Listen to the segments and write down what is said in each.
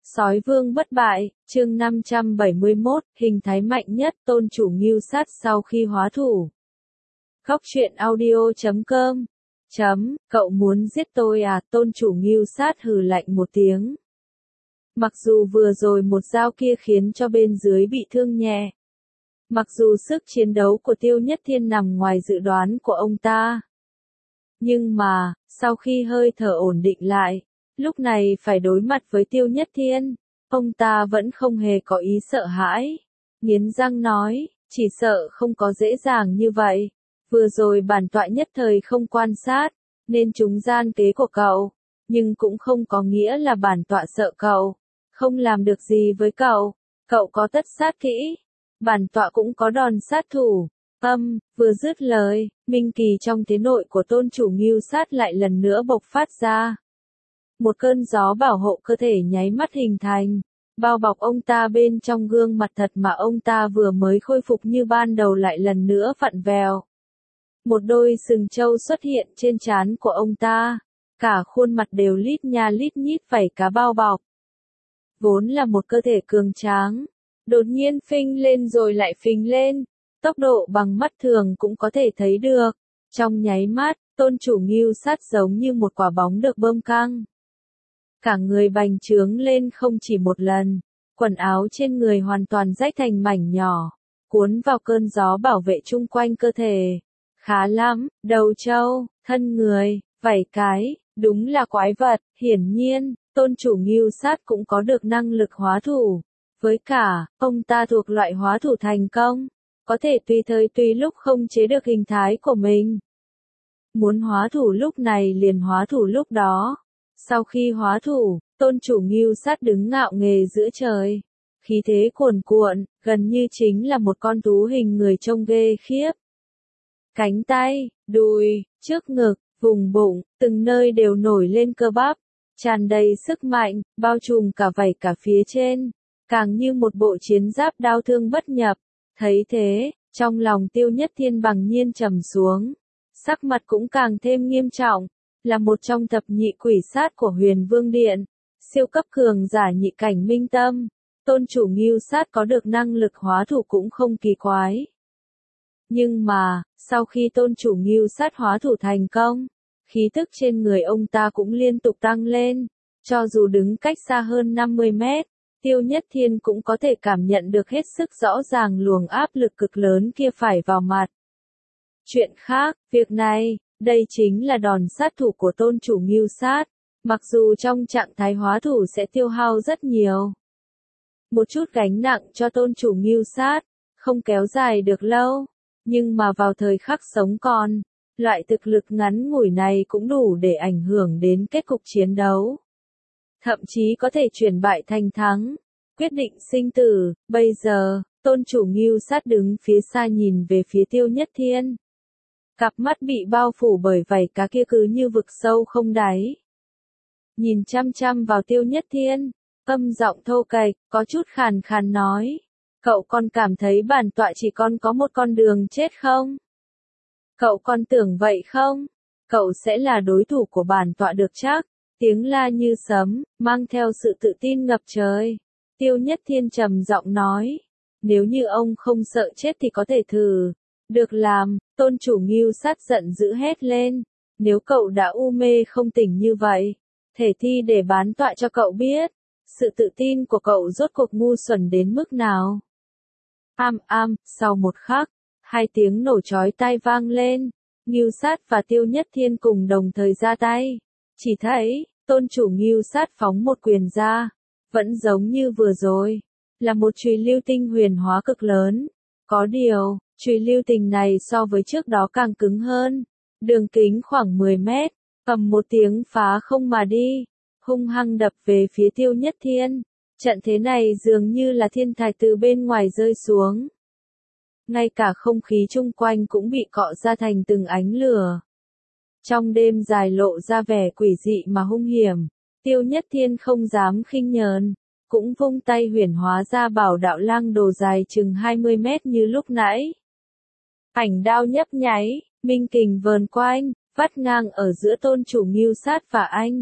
Sói vương bất bại, chương 571, hình thái mạnh nhất tôn chủ Ngưu Sát sau khi hóa thủ. Khóc chuyện audio.com Cậu muốn giết tôi à? Tôn chủ Ngưu Sát hừ lạnh một tiếng. Mặc dù vừa rồi một dao kia khiến cho bên dưới bị thương nhẹ. Mặc dù sức chiến đấu của Tiêu Nhất Thiên nằm ngoài dự đoán của ông ta. Nhưng mà, sau khi hơi thở ổn định lại, lúc này phải đối mặt với Tiêu Nhất Thiên, ông ta vẫn không hề có ý sợ hãi. Nghiến răng nói, chỉ sợ không có dễ dàng như vậy. Vừa rồi bản tọa nhất thời không quan sát, nên trúng gian kế của cậu. Nhưng cũng không có nghĩa là bản tọa sợ cậu. Không làm được gì với cậu. Cậu có tất sát kỹ. Bản tọa cũng có đòn sát thủ. Vừa dứt lời, minh kỳ trong thế nội của tôn chủ Ngưu Sát lại lần nữa bộc phát ra. Một cơn gió bảo hộ cơ thể nháy mắt hình thành, bao bọc ông ta bên trong gương mặt thật mà ông ta vừa mới khôi phục như ban đầu lại lần nữa vặn vẹo. Một đôi sừng trâu xuất hiện trên trán của ông ta, cả khuôn mặt đều lít nha lít nhít vảy cá bao bọc. Vốn là một cơ thể cường tráng, đột nhiên phình lên rồi lại phình lên, tốc độ bằng mắt thường cũng có thể thấy được. Trong nháy mắt, tôn chủ Ngưu Sát giống như một quả bóng được bơm căng. Cả người bành trướng lên không chỉ một lần, quần áo trên người hoàn toàn rách thành mảnh nhỏ, cuốn vào cơn gió bảo vệ chung quanh cơ thể. Khá lắm, đầu trâu, thân người, vảy cái, đúng là quái vật. Hiển nhiên, tôn chủ Ngưu Sát cũng có được năng lực hóa thủ. Với cả, ông ta thuộc loại hóa thủ thành công, có thể tùy thời tùy lúc không chế được hình thái của mình. Muốn hóa thủ lúc này liền hóa thủ lúc đó. Sau khi hóa thủ, tôn chủ Ngưu Sát đứng ngạo nghễ giữa trời. Khí thế cuồn cuộn, gần như chính là một con thú hình người trông ghê khiếp. Cánh tay, đùi, trước ngực, vùng bụng, từng nơi đều nổi lên cơ bắp, tràn đầy sức mạnh, bao trùm cả vảy cả phía trên, càng như một bộ chiến giáp đao thương bất nhập. Thấy thế, trong lòng Tiêu Nhất Thiên bằng nhiên trầm xuống, sắc mặt cũng càng thêm nghiêm trọng. Là một trong thập nhị quỷ sát của Huyền Vương Điện, siêu cấp cường giả nhị cảnh minh tâm, tôn chủ Ngưu Sát có được năng lực hóa thủ cũng không kỳ quái. Nhưng mà, sau khi tôn chủ Ngưu Sát hóa thủ thành công, khí tức trên người ông ta cũng liên tục tăng lên, cho dù đứng cách xa hơn 50 mét, Tiêu Nhất Thiên cũng có thể cảm nhận được hết sức rõ ràng luồng áp lực cực lớn kia phải vào mặt. Chuyện khác, việc này, đây chính là đòn sát thủ của tôn chủ Ngưu Sát, mặc dù trong trạng thái hóa thủ sẽ tiêu hao rất nhiều. Một chút gánh nặng cho tôn chủ Ngưu Sát, không kéo dài được lâu, nhưng mà vào thời khắc sống còn, loại thực lực ngắn ngủi này cũng đủ để ảnh hưởng đến kết cục chiến đấu. Thậm chí có thể chuyển bại thành thắng, quyết định sinh tử. Bây giờ, tôn chủ Ngưu Sát đứng phía xa nhìn về phía Tiêu Nhất Thiên. Cặp mắt bị bao phủ bởi vảy cá kia cứ như vực sâu không đáy. Nhìn chăm chăm vào Tiêu Nhất Thiên, âm giọng thô kệch, có chút khàn khàn nói. Cậu còn cảm thấy bản tọa chỉ còn có một con đường chết không? Cậu còn tưởng vậy không? Cậu sẽ là đối thủ của bản tọa được chắc? Tiếng la như sấm, mang theo sự tự tin ngập trời. Tiêu Nhất Thiên trầm giọng nói. Nếu như ông không sợ chết thì có thể thử. Được làm, tôn chủ Ngưu Sát giận dữ hét lên. Nếu cậu đã u mê không tỉnh như vậy, thể thi để bán tọa cho cậu biết. Sự tự tin của cậu rốt cuộc ngu xuẩn đến mức nào? Sau một khắc, hai tiếng nổ chói tai vang lên. Ngưu Sát và Tiêu Nhất Thiên cùng đồng thời ra tay. Chỉ thấy, tôn chủ Ngưu Sát phóng một quyền ra. Vẫn giống như vừa rồi. Là một chùy lưu tinh huyền hóa cực lớn. Có điều, chùy lưu tinh này so với trước đó càng cứng hơn. Đường kính khoảng 10 mét. Ầm một tiếng phá không mà đi. Hung hăng đập về phía Tiêu Nhất Thiên. Trận thế này dường như là thiên thạch từ bên ngoài rơi xuống. Ngay cả không khí chung quanh cũng bị cọ ra thành từng ánh lửa. Trong đêm dài lộ ra vẻ quỷ dị mà hung hiểm, Tiêu Nhất Thiên không dám khinh nhờn, cũng vung tay huyền hóa ra bảo đạo lang đồ dài chừng 20 mét như lúc nãy. Ảnh đao nhấp nháy, minh kình vờn quanh, vắt ngang ở giữa tôn chủ Ngưu Sát và anh.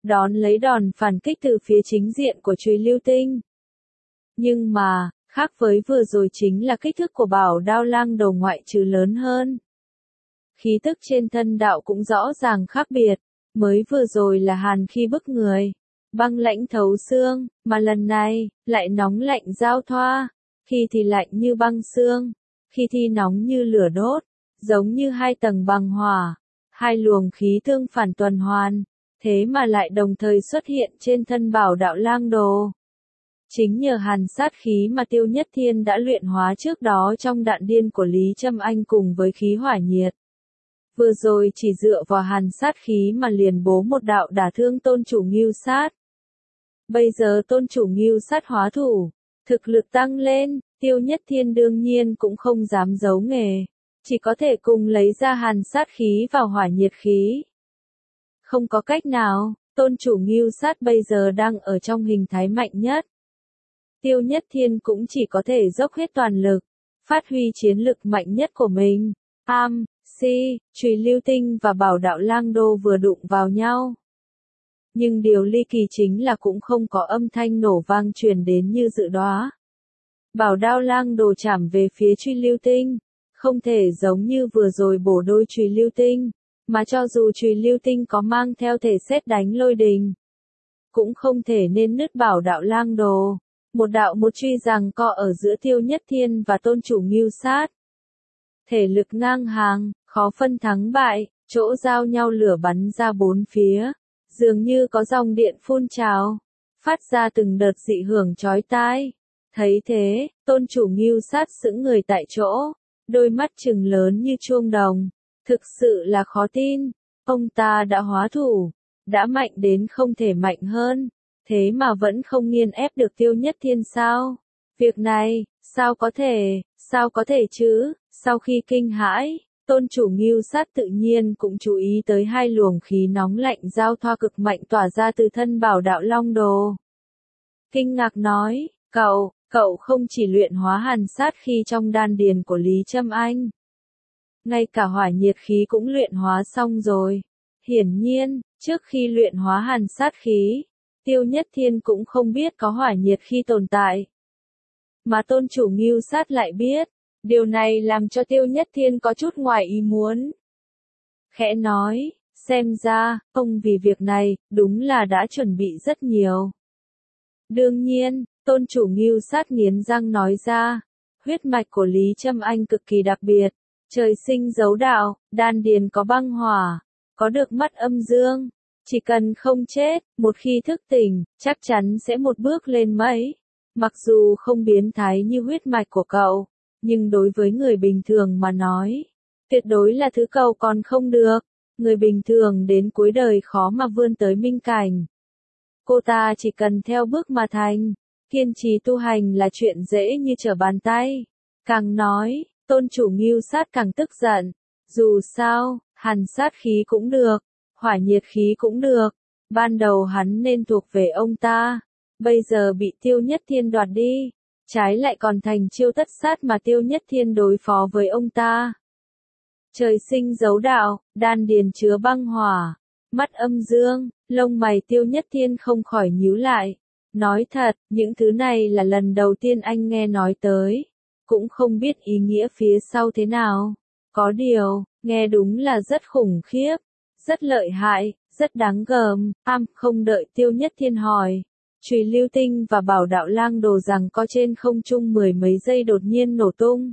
đón lấy đòn phản kích từ phía chính diện của chùy lưu tinh. Nhưng mà, khác với vừa rồi chính là kích thước của bảo đao lang đầu ngoại trừ lớn hơn. Khí tức trên thân đạo cũng rõ ràng khác biệt, mới vừa rồi là hàn khi bức người, băng lãnh thấu xương, mà lần này, lại nóng lạnh giao thoa, khi thì lạnh như băng xương, khi thì nóng như lửa đốt, giống như hai tầng băng hỏa, hai luồng khí tương phản tuần hoàn, thế mà lại đồng thời xuất hiện trên thân bảo đạo lang đồ. Chính nhờ hàn sát khí mà Tiêu Nhất Thiên đã luyện hóa trước đó trong đạn điên của Lý Trâm Anh cùng với khí hỏa nhiệt. Vừa rồi chỉ dựa vào hàn sát khí mà liền bố một đạo đả thương tôn chủ Ngưu Sát. Bây giờ tôn chủ Ngưu Sát hóa thủ, thực lực tăng lên, Tiêu Nhất Thiên đương nhiên cũng không dám giấu nghề, chỉ có thể cùng lấy ra hàn sát khí vào hỏa nhiệt khí. Không có cách nào, tôn chủ Ngưu Sát bây giờ đang ở trong hình thái mạnh nhất. Tiêu Nhất Thiên cũng chỉ có thể dốc hết toàn lực, phát huy chiến lực mạnh nhất của mình. Chùy lưu tinh và bảo đạo lang đô vừa đụng vào nhau. Nhưng điều ly kỳ chính là cũng không có âm thanh nổ vang truyền đến như dự đoán. Bảo đao lang đồ chạm về phía chùy lưu tinh, không thể giống như vừa rồi bổ đôi chùy lưu tinh, mà cho dù chùy lưu tinh có mang theo thể sét đánh lôi đình, cũng không thể nên nứt bảo đạo lang đồ. Một đạo một truy giằng co ở giữa Tiêu Nhất Thiên và tôn chủ Ngưu Sát. Thể lực ngang hàng, khó phân thắng bại, chỗ giao nhau lửa bắn ra bốn phía, dường như có dòng điện phun trào, phát ra từng đợt dị hưởng chói tai. Thấy thế, tôn chủ Ngưu Sát sững người tại chỗ, đôi mắt trừng lớn như chuông đồng, thực sự là khó tin, ông ta đã hóa thủ, đã mạnh đến không thể mạnh hơn. Thế mà vẫn không nghiền ép được Tiêu Nhất Thiên sao? Việc này, sao có thể chứ? Sau khi kinh hãi, tôn chủ Ngưu Sát tự nhiên cũng chú ý tới hai luồng khí nóng lạnh giao thoa cực mạnh tỏa ra từ thân bảo đạo long đồ. Kinh ngạc nói, cậu không chỉ luyện hóa hàn sát khí trong đan điền của Lý Trâm Anh. Ngay cả hỏa nhiệt khí cũng luyện hóa xong rồi. Hiển nhiên, trước khi luyện hóa hàn sát khí, Tiêu Nhất Thiên cũng không biết có hỏa nhiệt khi tồn tại. Mà tôn chủ Ngưu Sát lại biết, điều này làm cho Tiêu Nhất Thiên có chút ngoài ý muốn. Khẽ nói, xem ra, ông vì việc này, đúng là đã chuẩn bị rất nhiều. Đương nhiên, tôn chủ Ngưu Sát nghiến răng nói ra, huyết mạch của Lý Trâm Anh cực kỳ đặc biệt, trời sinh dấu đạo, đan điền có băng hỏa, có được mắt âm dương. Chỉ cần không chết, một khi thức tỉnh, chắc chắn sẽ một bước lên mây. Mặc dù không biến thái như huyết mạch của cậu, nhưng đối với người bình thường mà nói, tuyệt đối là thứ cậu còn không được. Người bình thường đến cuối đời khó mà vươn tới minh cảnh. Cô ta chỉ cần theo bước mà thành, kiên trì tu hành là chuyện dễ như trở bàn tay. Càng nói, tôn chủ Ngưu Sát càng tức giận. Dù sao, hàn sát khí cũng được. Hỏa nhiệt khí cũng được, ban đầu hắn nên thuộc về ông ta, bây giờ bị Tiêu Nhất Thiên đoạt đi, trái lại còn thành chiêu tất sát mà Tiêu Nhất Thiên đối phó với ông ta. Trời sinh dấu đạo, đan điền chứa băng hỏa, mắt âm dương, lông mày Tiêu Nhất Thiên không khỏi nhíu lại. Nói thật, những thứ này là lần đầu tiên anh nghe nói tới, cũng không biết ý nghĩa phía sau thế nào. Có điều, nghe đúng là rất khủng khiếp. Rất lợi hại, rất đáng gờm. Không đợi Tiêu Nhất Thiên hỏi, chùy lưu tinh và bảo đạo lang đồ rằng có trên không trung mười mấy giây đột nhiên nổ tung.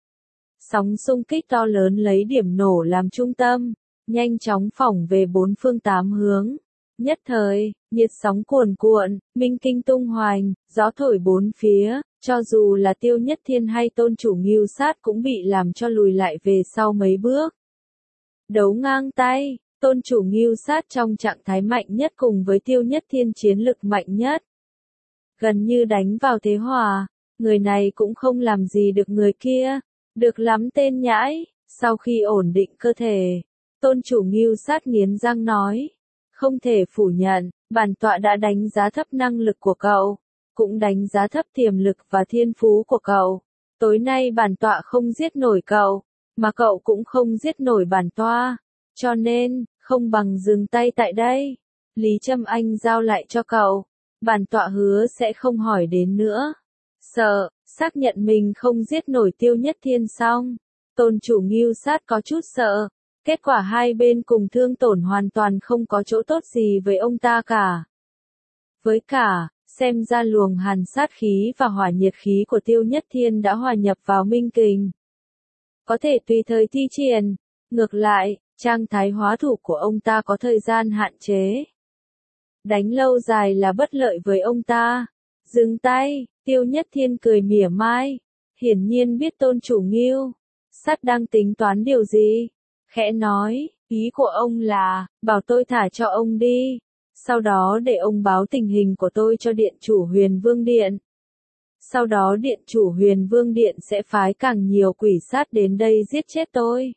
Sóng xung kích to lớn lấy điểm nổ làm trung tâm, nhanh chóng phỏng về bốn phương tám hướng. Nhất thời, nhiệt sóng cuồn cuộn, minh kinh tung hoành, gió thổi bốn phía, cho dù là Tiêu Nhất Thiên hay tôn chủ Ngưu Sát cũng bị làm cho lùi lại về sau mấy bước. Đấu ngang tay. Tôn chủ Ngưu Sát trong trạng thái mạnh nhất cùng với Tiêu Nhất Thiên chiến lực mạnh nhất. Gần như đánh vào thế hòa, người này cũng không làm gì được người kia. Được lắm tên nhãi, sau khi ổn định cơ thể, tôn chủ Ngưu Sát nghiến răng nói. Không thể phủ nhận, bản tọa đã đánh giá thấp năng lực của cậu, cũng đánh giá thấp tiềm lực và thiên phú của cậu. Tối nay bản tọa không giết nổi cậu, mà cậu cũng không giết nổi bản tọa. Cho nên, không bằng dừng tay tại đây. Lý Trâm Anh giao lại cho cậu. Bản tọa hứa sẽ không hỏi đến nữa. Sợ, xác nhận mình không giết nổi Tiêu Nhất Thiên xong. Tôn chủ Ngưu Sát có chút sợ. Kết quả hai bên cùng thương tổn hoàn toàn không có chỗ tốt gì với ông ta cả. Với cả, xem ra luồng hàn sát khí và hỏa nhiệt khí của Tiêu Nhất Thiên đã hòa nhập vào minh kình. Có thể tùy thời thi triển. Ngược lại, trạng thái hóa thủ của ông ta có thời gian hạn chế. Đánh lâu dài là bất lợi với ông ta. Dừng tay, Tiêu Nhất Thiên cười mỉa mai. Hiển nhiên biết tôn chủ Ngưu Sát đang tính toán điều gì. Khẽ nói, ý của ông là, bảo tôi thả cho ông đi. Sau đó để ông báo tình hình của tôi cho Điện chủ Huyền Vương Điện. Sau đó Điện chủ Huyền Vương Điện sẽ phái càng nhiều quỷ sát đến đây giết chết tôi.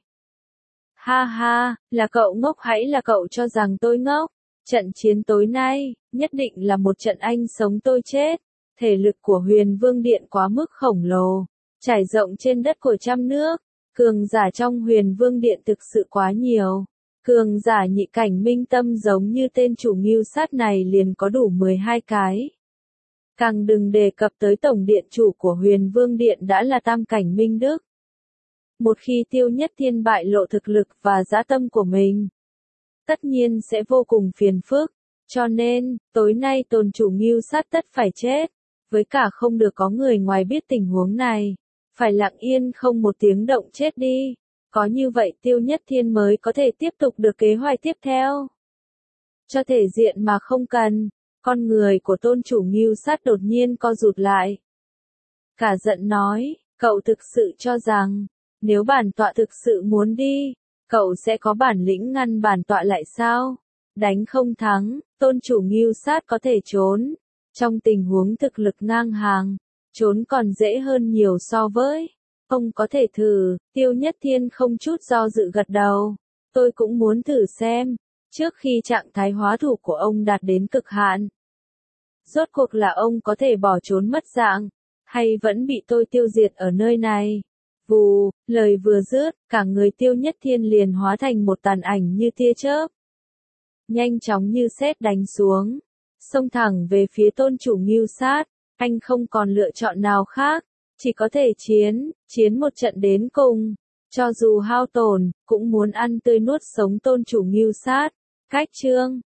Ha ha, là cậu ngốc hay là cậu cho rằng tôi ngốc? Trận chiến tối nay, nhất định là một trận anh sống tôi chết. Thể lực của Huyền Vương Điện quá mức khổng lồ, trải rộng trên đất của trăm nước. Cường giả trong Huyền Vương Điện thực sự quá nhiều. Cường giả nhị cảnh minh tâm giống như tên chủ Ngưu Sát này liền có đủ 12 cái. Càng đừng đề cập tới tổng điện chủ của Huyền Vương Điện đã là tam cảnh minh đức. Một khi Tiêu Nhất Thiên bại lộ thực lực và dã tâm của mình, tất nhiên sẽ vô cùng phiền phức. Cho nên, tối nay tôn chủ Ngưu Sát tất phải chết. Với cả không được có người ngoài biết tình huống này. Phải lặng yên không một tiếng động chết đi. Có như vậy Tiêu Nhất Thiên mới có thể tiếp tục được kế hoạch tiếp theo. Cho thể diện mà không cần. Con người của tôn chủ Ngưu Sát đột nhiên co rụt lại. Cả giận nói, cậu thực sự cho rằng, nếu bản tọa thực sự muốn đi, cậu sẽ có bản lĩnh ngăn bản tọa lại sao? Đánh không thắng, tôn chủ Ngưu Sát có thể trốn. Trong tình huống thực lực ngang hàng, trốn còn dễ hơn nhiều so với. Ông có thể thử, Tiêu Nhất Thiên không chút do dự gật đầu. Tôi cũng muốn thử xem, trước khi trạng thái hóa thủ của ông đạt đến cực hạn. Rốt cuộc là ông có thể bỏ trốn mất dạng, hay vẫn bị tôi tiêu diệt ở nơi này. Vù, lời vừa dứt, cả người Tiêu Nhất Thiên liền hóa thành một tàn ảnh như tia chớp. Nhanh chóng như sét đánh xuống, xông thẳng về phía tôn chủ Ngưu Sát. Anh không còn lựa chọn nào khác, chỉ có thể chiến một trận đến cùng. Cho dù hao tổn, cũng muốn ăn tươi nuốt sống tôn chủ Ngưu Sát. Cách chương